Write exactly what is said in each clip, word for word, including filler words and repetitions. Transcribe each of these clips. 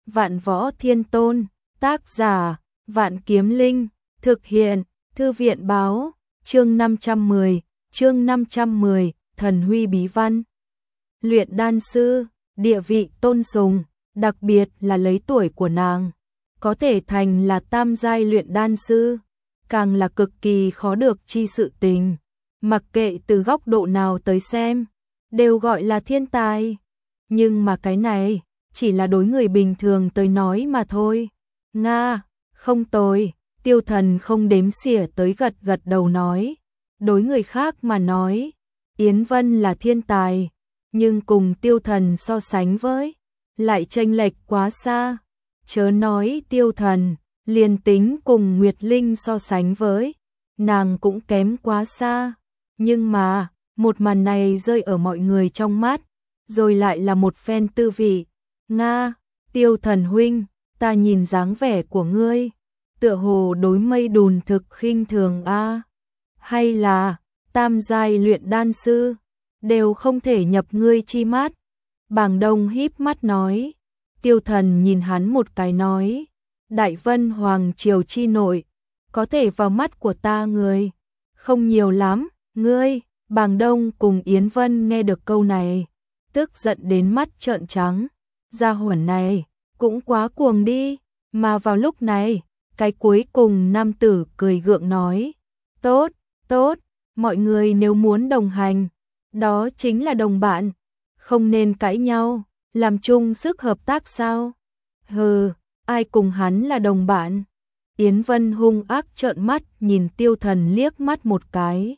Vạn Võ Thiên Tôn, tác giả, Vạn Kiếm Linh, thực hiện, Thư viện báo, chương năm trăm mười, chương năm trăm mười, Thần Huy Bí Văn. Luyện đan sư, địa vị tôn sùng, đặc biệt là lấy tuổi của nàng, có thể thành là tam giai luyện đan sư, càng là cực kỳ khó được chi sự tình, mặc kệ từ góc độ nào tới xem, đều gọi là thiên tài. Nhưng mà cái này, chỉ là đối người bình thường tới nói mà thôi. Nga, không tồi, Tiêu Thần không đếm xỉa tới gật gật đầu nói. Đối người khác mà nói, Yến Vân là thiên tài, nhưng cùng Tiêu Thần so sánh với, lại chênh lệch quá xa. Chớ nói Tiêu Thần, liền tính cùng Nguyệt Linh so sánh với, nàng cũng kém quá xa. Nhưng mà, một màn này rơi ở mọi người trong mắt, rồi lại là một phen tư vị. Nga, Tiêu Thần huynh, ta nhìn dáng vẻ của ngươi, tựa hồ đối Mây Đùn thực khinh thường a, hay là tam giai luyện đan sư đều không thể nhập ngươi chi mắt. Bàng Đông híp mắt nói. Tiêu Thần nhìn hắn một cái nói, Đại Vân Hoàng triều chi nội, có thể vào mắt của ta người không nhiều lắm. Ngươi, Bàng Đông cùng Yến Vân nghe được câu này, tức giận đến mắt trợn trắng. Gia hỏa này cũng quá cuồng đi. Mà vào lúc này, cái cuối cùng nam tử cười gượng nói, tốt, tốt, mọi người nếu muốn đồng hành, đó chính là đồng bạn, không nên cãi nhau, làm chung sức hợp tác sao? Hừ, ai cùng hắn là đồng bạn? Yến Vân hung ác trợn mắt nhìn Tiêu Thần liếc mắt một cái.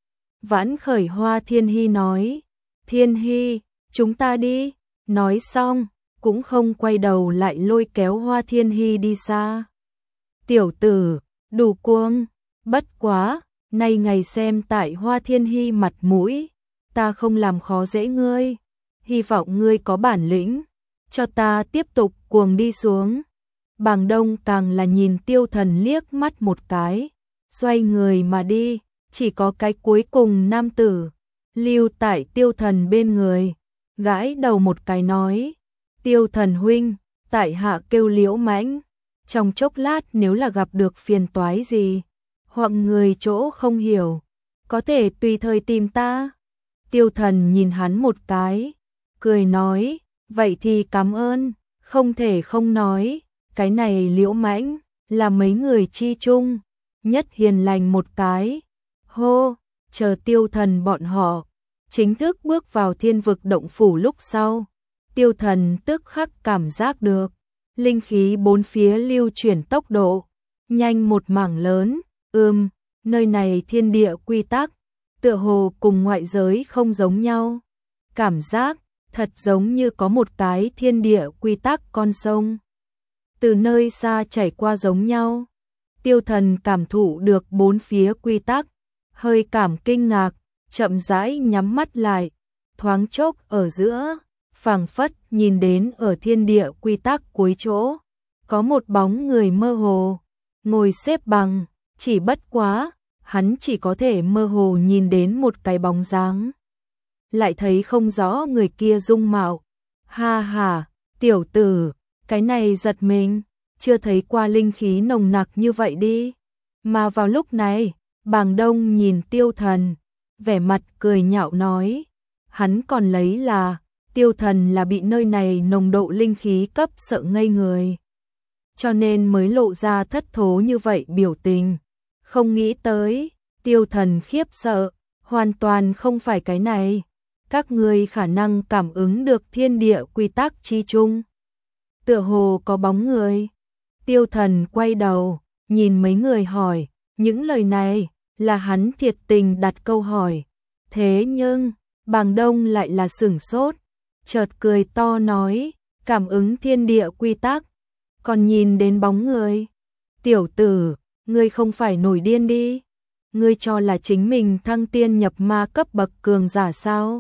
Vãn khởi Hoa Thiên Hy nói, Thiên Hy, chúng ta đi. Nói xong, cũng không quay đầu lại lôi kéo Hoa Thiên Hy đi xa. Tiểu tử, đủ cuồng, bất quá, nay ngày xem tại Hoa Thiên Hy mặt mũi, ta không làm khó dễ ngươi, hy vọng ngươi có bản lĩnh, cho ta tiếp tục cuồng đi xuống. Bàng Đông càng là nhìn Tiêu Thần liếc mắt một cái, xoay người mà đi, chỉ có cái cuối cùng nam tử, lưu tại Tiêu Thần bên người, gãi đầu một cái nói, Tiêu Thần huynh, tại hạ kêu Liễu Mãnh, trong chốc lát nếu là gặp được phiền toái gì, hoặc người chỗ không hiểu, có thể tùy thời tìm ta. Tiêu Thần nhìn hắn một cái, cười nói, vậy thì cảm ơn, không thể không nói, cái này Liễu Mãnh là mấy người chi chung, nhất hiền lành một cái. Hô, chờ Tiêu Thần bọn họ chính thức bước vào thiên vực động phủ lúc sau, Tiêu Thần tức khắc cảm giác được linh khí bốn phía lưu chuyển tốc độ nhanh một mảng lớn. Ừm, nơi này thiên địa quy tắc tựa hồ cùng ngoại giới không giống nhau, cảm giác thật giống như có một cái thiên địa quy tắc con sông từ nơi xa chảy qua giống nhau. Tiêu Thần cảm thụ được bốn phía quy tắc, hơi cảm kinh ngạc, chậm rãi nhắm mắt lại, thoáng chốc ở giữa, phảng phất nhìn đến ở thiên địa quy tắc cuối chỗ, có một bóng người mơ hồ, ngồi xếp bằng, chỉ bất quá, hắn chỉ có thể mơ hồ nhìn đến một cái bóng dáng, lại thấy không rõ người kia dung mạo. Ha ha, tiểu tử, cái này giật mình, chưa thấy qua linh khí nồng nặc như vậy đi. Mà vào lúc này, Bàng Đông nhìn Tiêu Thần, vẻ mặt cười nhạo nói, hắn còn lấy là Tiêu Thần là bị nơi này nồng độ linh khí cấp sợ ngây người, cho nên mới lộ ra thất thố như vậy biểu tình. Không nghĩ tới, Tiêu Thần khiếp sợ, hoàn toàn không phải cái này. Các ngươi khả năng cảm ứng được thiên địa quy tắc chi chung. Tựa hồ có bóng người. Tiêu Thần quay đầu, nhìn mấy người hỏi, những lời này là hắn thiệt tình đặt câu hỏi. Thế nhưng, Bàng Đông lại là sửng sốt, chợt cười to nói, cảm ứng thiên địa quy tắc, còn nhìn đến bóng người. Tiểu tử, ngươi không phải nổi điên đi, ngươi cho là chính mình thăng tiên nhập ma cấp bậc cường giả sao?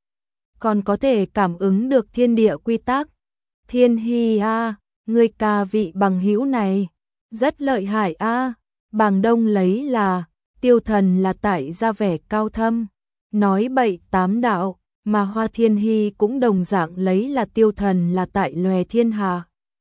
Còn có thể cảm ứng được thiên địa quy tắc. Thiên Hy a, ngươi ca vị bằng hữu này rất lợi hại a. Bàng Đông lấy là Tiêu Thần là tại ra vẻ cao thâm, nói bậy tám đạo, mà Hoa Thiên Hy cũng đồng dạng lấy là Tiêu Thần là tại lòe thiên hà.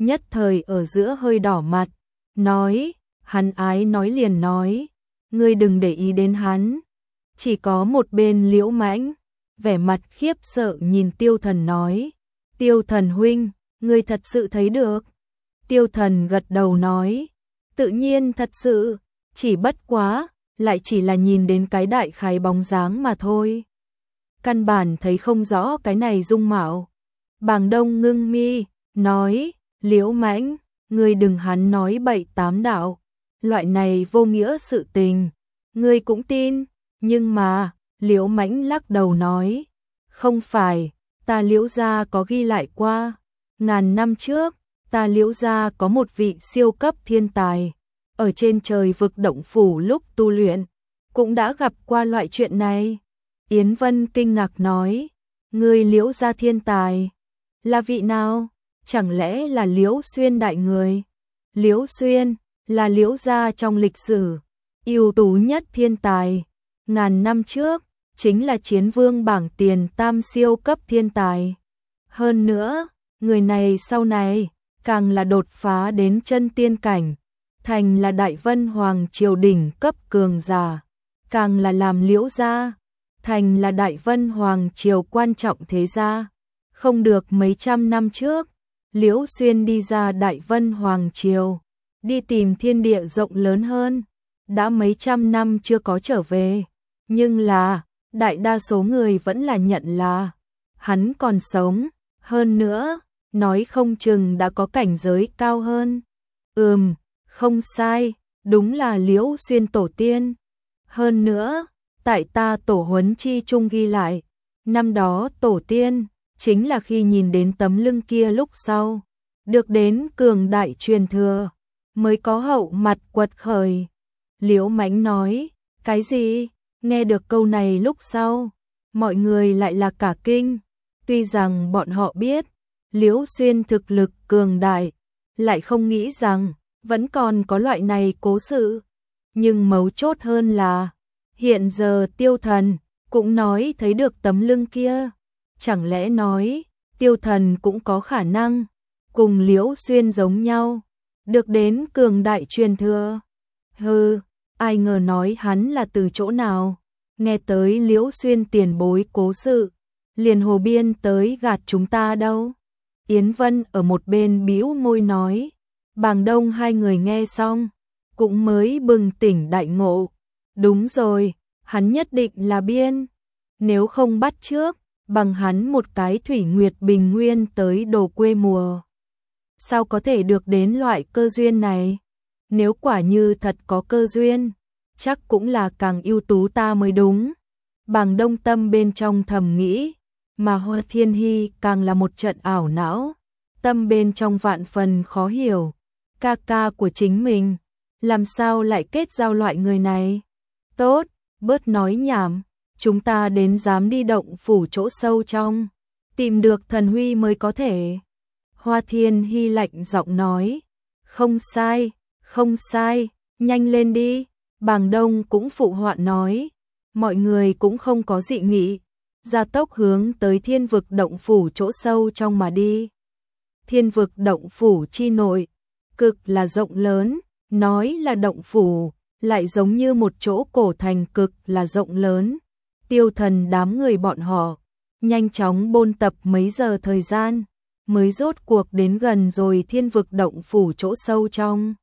nhất thời ở giữa hơi đỏ mặt, nói, hắn ái nói liền nói, ngươi đừng để ý đến hắn. Chỉ có một bên Liễu Mãnh, vẻ mặt khiếp sợ nhìn Tiêu Thần nói, Tiêu Thần huynh, ngươi thật sự thấy được. Tiêu Thần gật đầu nói, tự nhiên thật sự, chỉ bất quá, lại chỉ là nhìn đến cái đại khái bóng dáng mà thôi. Căn bản thấy không rõ cái này dung mạo. Bàng Đông ngưng mi, nói, Liễu Mãnh, ngươi đừng hắn nói bậy tám đạo, loại này vô nghĩa sự tình, ngươi cũng tin, nhưng mà, Liễu Mãnh lắc đầu nói, không phải, ta Liễu gia có ghi lại qua, ngàn năm trước, ta Liễu gia có một vị siêu cấp thiên tài, ở trên trời vực động phủ lúc tu luyện, cũng đã gặp qua loại chuyện này. Yến Vân kinh ngạc nói, ngươi Liễu gia thiên tài, là vị nào? Chẳng lẽ là Liễu Xuyên đại người? Liễu Xuyên là Liễu gia trong lịch sử ưu tú nhất thiên tài, ngàn năm trước chính là chiến vương bảng tiền tam siêu cấp thiên tài. Hơn nữa, người này sau này càng là đột phá đến chân tiên cảnh, thành là Đại Vân Hoàng triều đỉnh cấp cường giả, càng là làm Liễu gia thành là Đại Vân Hoàng triều quan trọng thế gia. Không được mấy trăm năm trước, Liễu Xuyên đi ra Đại Vân Hoàng triều, đi tìm thiên địa rộng lớn hơn, đã mấy trăm năm chưa có trở về, nhưng là, đại đa số người vẫn là nhận là hắn còn sống, hơn nữa, nói không chừng đã có cảnh giới cao hơn. Ừm, không sai, đúng là Liễu Xuyên tổ tiên. Hơn nữa, tại ta tổ huấn chi chung ghi lại, năm đó tổ tiên chính là khi nhìn đến tấm lưng kia lúc sau, được đến cường đại truyền thừa, mới có hậu mặt quật khởi. Liễu Mãnh nói, cái gì? Nghe được câu này lúc sau, mọi người lại là cả kinh. Tuy rằng bọn họ biết, Liễu Xuyên thực lực cường đại, lại không nghĩ rằng, vẫn còn có loại này cố sự. Nhưng mấu chốt hơn là, hiện giờ Tiêu Thần cũng nói thấy được tấm lưng kia. Chẳng lẽ nói, Tiêu Thần cũng có khả năng cùng Liễu Xuyên giống nhau, được đến cường đại truyền thừa? Hừ, ai ngờ nói hắn là từ chỗ nào, nghe tới Liễu Xuyên tiền bối cố sự, liền hồ biên tới gạt chúng ta đâu. Yến Vân ở một bên bĩu môi nói, Bàng Đông hai người nghe xong, cũng mới bừng tỉnh đại ngộ. Đúng rồi, hắn nhất định là biên, nếu không bắt trước, bằng hắn một cái Thủy Nguyệt Bình Nguyên tới đồ quê mùa. Sao có thể được đến loại cơ duyên này? Nếu quả như thật có cơ duyên, chắc cũng là càng ưu tú ta mới đúng. Bàng Đông tâm bên trong thầm nghĩ, mà Hoa Thiên Hy càng là một trận ảo não, tâm bên trong vạn phần khó hiểu. Ca ca của chính mình, làm sao lại kết giao loại người này? Tốt, bớt nói nhảm, chúng ta đến dám đi động phủ chỗ sâu trong, tìm được thần huy mới có thể. Hoa Thiên Hy lạnh giọng nói, không sai, không sai, nhanh lên đi. Bàng Đông cũng phụ họa nói, mọi người cũng không có dị nghị, gia tốc hướng tới Thiên Vực động phủ chỗ sâu trong mà đi. Thiên Vực động phủ chi nội, cực là rộng lớn, nói là động phủ, lại giống như một chỗ cổ thành cực là rộng lớn. Tiêu Thần đám người bọn họ, nhanh chóng bôn tập mấy giờ thời gian, mới rốt cuộc đến gần rồi Thiên Vực động phủ chỗ sâu trong.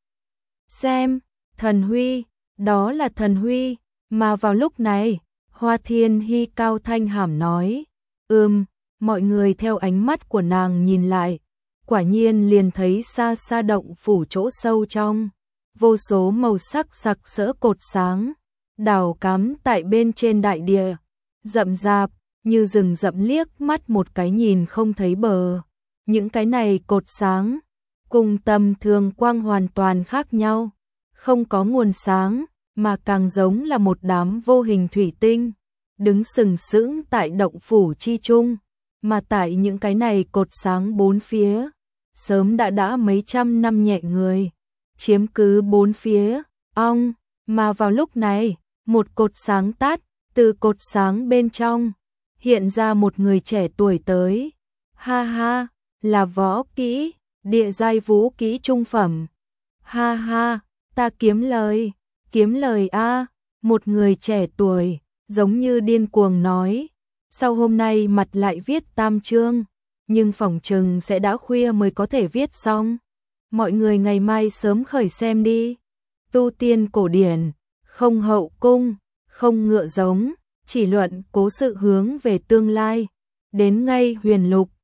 Xem, thần huy, đó là thần huy, mà vào lúc này, Hoa Thiên Hy cao thanh hàm nói, ừm, mọi người theo ánh mắt của nàng nhìn lại, quả nhiên liền thấy xa xa động phủ chỗ sâu trong, vô số màu sắc sặc sỡ cột sáng, đào cắm tại bên trên đại địa, rậm rạp, như rừng rậm liếc mắt một cái nhìn không thấy bờ. Những cái này cột sáng, cùng tầm thường quang hoàn toàn khác nhau, không có nguồn sáng, mà càng giống là một đám vô hình thủy tinh, đứng sừng sững tại động phủ chi trung, mà tại những cái này cột sáng bốn phía, sớm đã đã mấy trăm năm nhẹ người, chiếm cứ bốn phía, ong, mà vào lúc này, một cột sáng tắt, từ cột sáng bên trong, hiện ra một người trẻ tuổi tới, ha ha, là Võ Kỹ, Địa giai vũ kỹ trung phẩm. Ha ha, ta kiếm lời, kiếm lời a, một người trẻ tuổi, giống như điên cuồng nói. Sau hôm nay mặt lại viết tam chương, nhưng phỏng chừng sẽ đã khuya mới có thể viết xong. Mọi người ngày mai sớm khởi xem đi. Tu tiên cổ điển, không hậu cung, không ngựa giống, chỉ luận cố sự hướng về tương lai. Đến ngay huyền lục,